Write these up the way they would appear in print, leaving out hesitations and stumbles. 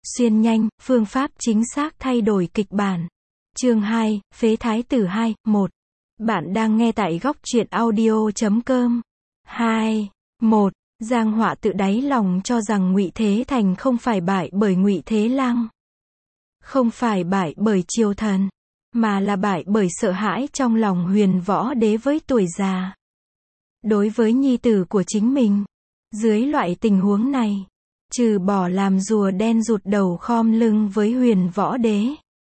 Xuyên nhanh, phương pháp chính xác thay đổi kịch bản. Chương 2, Phế Thái tử 2, 1. Bạn đang nghe tại góc truyện audio.com. 2. 1. Giang Họa tự đáy lòng cho rằng Ngụy Thế Thành không phải bại bởi Ngụy Thế Lăng, không phải bại bởi triều thần, mà là bại bởi sợ hãi trong lòng Huyền Võ Đế với tuổi già. Đối với nhi tử của chính mình, dưới loại tình huống này, trừ bỏ làm rùa đen rụt đầu khom lưng với Huyền Võ Đế,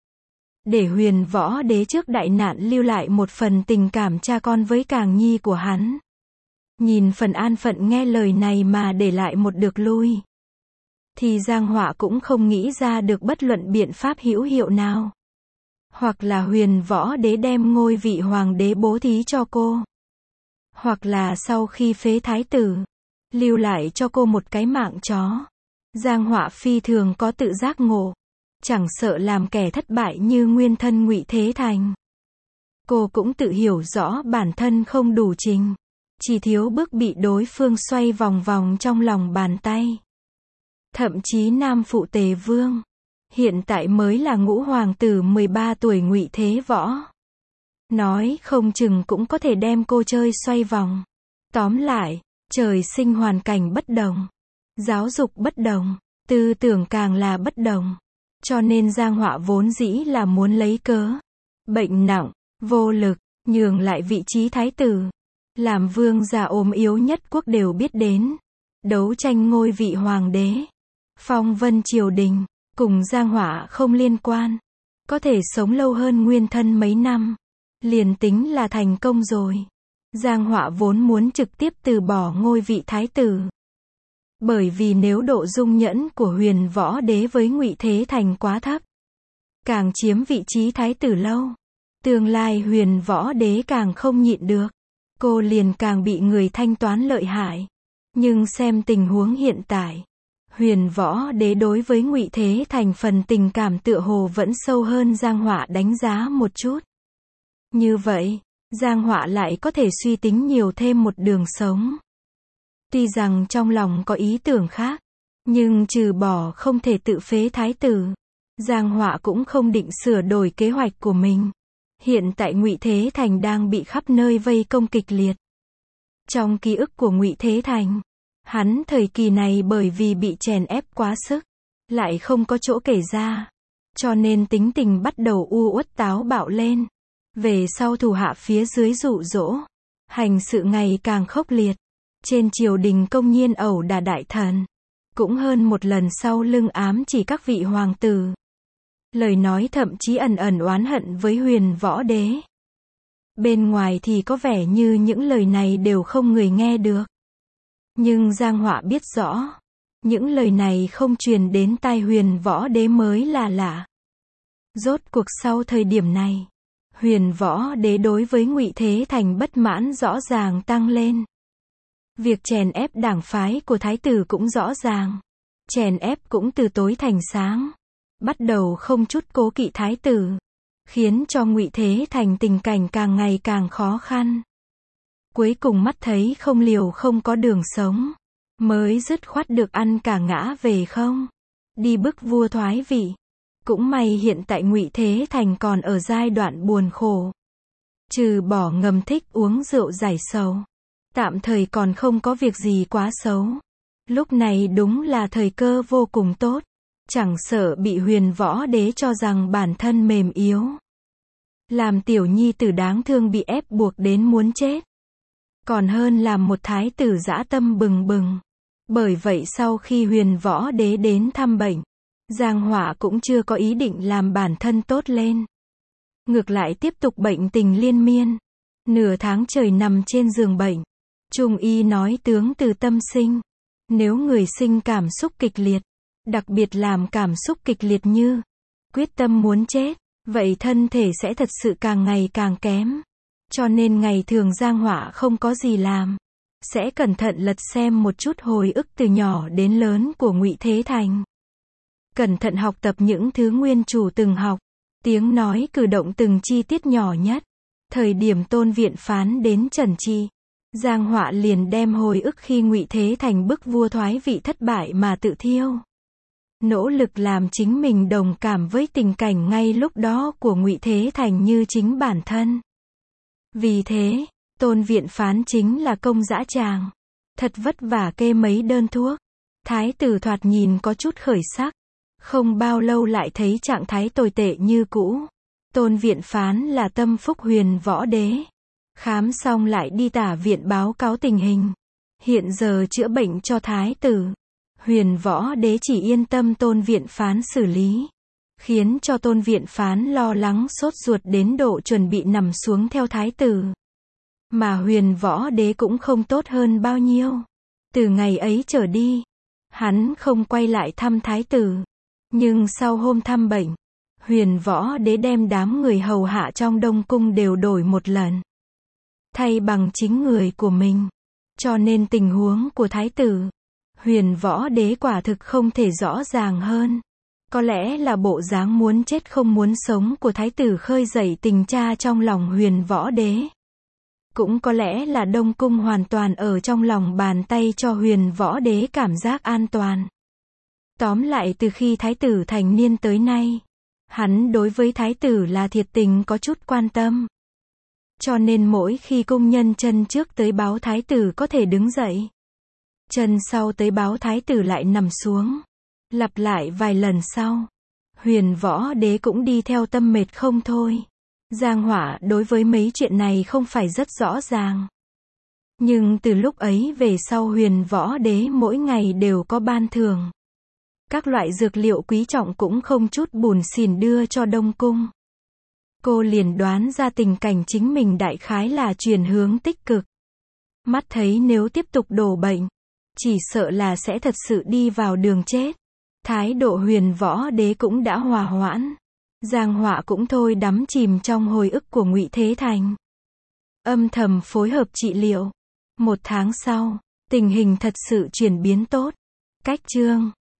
để Huyền Võ Đế trước đại nạn lưu lại một phần tình cảm cha con với Càng Nhi của hắn. Nhìn phần an phận nghe lời này mà để lại một được lui, thì Giang Họa cũng không nghĩ ra được bất luận biện pháp hữu hiệu nào. Hoặc là Huyền Võ Đế đem ngôi vị hoàng đế bố thí cho cô, hoặc là sau khi phế thái tử, lưu lại cho cô một cái mạng chó. Giang Họa phi thường có tự giác ngộ, chẳng sợ làm kẻ thất bại như nguyên thân Ngụy Thế Thành. Cô cũng tự hiểu rõ bản thân không đủ trình, chỉ thiếu bước bị đối phương xoay vòng vòng trong lòng bàn tay. Thậm chí Nam Phụ Tề Vương, hiện tại mới là ngũ hoàng tử 13 tuổi Ngụy Thế Võ, nói không chừng cũng có thể đem cô chơi xoay vòng. Tóm lại, trời sinh hoàn cảnh bất đồng, giáo dục bất đồng, tư tưởng càng là bất đồng. Cho nên Giang Họa vốn dĩ là muốn lấy cớ bệnh nặng, vô lực, nhường lại vị trí thái tử, làm vương gia ốm yếu nhất quốc đều biết đến, đấu tranh ngôi vị hoàng đế, phong vân triều đình, cùng Giang Họa không liên quan, có thể sống lâu hơn nguyên thân mấy năm, liền tính là thành công rồi. Giang Họa vốn muốn trực tiếp từ bỏ ngôi vị thái tử, bởi vì nếu độ dung nhẫn của Huyền Võ Đế với Ngụy Thế Thành quá thấp, càng chiếm vị trí thái tử lâu, tương lai Huyền Võ Đế càng không nhịn được, cô liền càng bị người thanh toán lợi hại. Nhưng xem tình huống hiện tại, Huyền Võ Đế đối với Ngụy Thế Thành phần tình cảm tựa hồ vẫn sâu hơn Giang Họa đánh giá một chút. Như vậy, Giang Họa lại có thể suy tính nhiều thêm một đường sống. Tuy rằng trong lòng có ý tưởng khác, nhưng trừ bỏ không thể tự phế thái tử, Giang Họa cũng không định sửa đổi kế hoạch của mình. Hiện tại Ngụy Thế Thành đang bị khắp nơi vây công kịch liệt. Trong ký ức của Ngụy Thế Thành, hắn thời kỳ này bởi vì bị chèn ép quá sức, lại không có chỗ kể ra, cho nên tính tình bắt đầu u uất táo bạo lên. Về sau thủ hạ phía dưới dụ dỗ, hành sự ngày càng khốc liệt. Trên triều đình công nhiên ẩu đả đại thần, cũng hơn một lần sau lưng ám chỉ các vị hoàng tử. Lời nói thậm chí ẩn ẩn oán hận với Huyền Võ Đế. Bên ngoài thì có vẻ như những lời này đều không người nghe được. Nhưng Giang Họa biết rõ, những lời này không truyền đến tai Huyền Võ Đế mới là lạ. Rốt cuộc sau thời điểm này, Huyền Võ Đế đối với Ngụy Thế Thành bất mãn rõ ràng tăng lên. Việc chèn ép đảng phái của thái tử cũng rõ ràng. Chèn ép cũng từ tối thành sáng. Bắt đầu không chút cố kỵ thái tử, khiến cho Ngụy Thế Thành tình cảnh càng ngày càng khó khăn. Cuối cùng mắt thấy không liều không có đường sống, mới dứt khoát được ăn cả ngã về không, đi bức vua thoái vị. Cũng may hiện tại Ngụy Thế Thành còn ở giai đoạn buồn khổ, trừ bỏ ngầm thích uống rượu giải sầu, tạm thời còn không có việc gì quá xấu. Lúc này đúng là thời cơ vô cùng tốt, chẳng sợ bị Huyền Võ Đế cho rằng bản thân mềm yếu, làm tiểu nhi tử đáng thương bị ép buộc đến muốn chết, còn hơn làm một thái tử dã tâm bừng bừng. Bởi vậy sau khi Huyền Võ Đế đến thăm bệnh, Giang Họa cũng chưa có ý định làm bản thân tốt lên, ngược lại tiếp tục bệnh tình liên miên. Nửa tháng trời nằm trên giường bệnh, Trung y nói tướng từ tâm sinh. Nếu người sinh cảm xúc kịch liệt, đặc biệt làm cảm xúc kịch liệt như quyết tâm muốn chết, vậy thân thể sẽ thật sự càng ngày càng kém. Cho nên ngày thường Giang Họa không có gì làm, sẽ cẩn thận lật xem một chút hồi ức từ nhỏ đến lớn của Ngụy Thế Thành. Cẩn thận học tập những thứ nguyên chủ từng học, tiếng nói cử động từng chi tiết nhỏ nhất. Thời điểm Tôn Viện Phán đến trần trị, Giang Họa liền đem hồi ức khi Ngụy Thế Thành bức vua thoái vị thất bại mà tự thiêu. nỗ lực làm chính mình đồng cảm với tình cảnh ngay lúc đó của Ngụy Thế Thành như chính bản thân. Vì thế, Tôn viện phán chính là công dã tràng. Thật vất vả kê mấy đơn thuốc. Thái tử thoạt nhìn có chút khởi sắc. Không bao lâu lại thấy trạng thái tồi tệ như cũ. Tôn viện phán là tâm phúc Huyền Võ Đế. Khám xong lại đi Tả viện báo cáo tình hình. Hiện giờ chữa bệnh cho thái tử. Huyền Võ Đế chỉ yên tâm Tôn viện phán xử lý. Khiến cho Tôn viện phán lo lắng sốt ruột đến độ chuẩn bị nằm xuống theo thái tử. Mà Huyền Võ Đế cũng không tốt hơn bao nhiêu. Từ ngày ấy trở đi, hắn không quay lại thăm thái tử. Nhưng sau hôm thăm bệnh, Huyền Võ Đế đem đám người hầu hạ trong Đông Cung đều đổi một lần. Thay bằng chính người của mình. Cho nên tình huống của thái tử, Huyền Võ Đế quả thực không thể rõ ràng hơn. Có lẽ là bộ dáng muốn chết không muốn sống của thái tử khơi dậy tình cha trong lòng Huyền Võ Đế. Cũng có lẽ là Đông Cung hoàn toàn ở trong lòng bàn tay cho Huyền Võ Đế cảm giác an toàn. Tóm lại từ khi thái tử thành niên tới nay, hắn đối với thái tử là thiệt tình có chút quan tâm. Cho nên mỗi khi cung nhân chân trước tới báo thái tử có thể đứng dậy, chân sau tới báo thái tử lại nằm xuống. Lặp lại vài lần sau, Huyền Võ Đế cũng đi theo tâm mệt không thôi. Giang Hỏa đối với mấy chuyện này không phải rất rõ ràng. Nhưng từ lúc ấy về sau Huyền Võ Đế mỗi ngày đều có ban thưởng. Các loại dược liệu quý trọng cũng không chút bùn xỉn đưa cho Đông Cung. Cô liền đoán ra tình cảnh chính mình đại khái là chuyển hướng tích cực. Mắt thấy nếu tiếp tục đổ bệnh, chỉ sợ là sẽ thật sự đi vào đường chết. Thái độ Huyền Võ Đế cũng đã hòa hoãn. Giang Họa cũng thôi đắm chìm trong hồi ức của Ngụy Thế Thành. Âm thầm phối hợp trị liệu. 1 tháng sau, tình hình thật sự chuyển biến tốt. Cách chương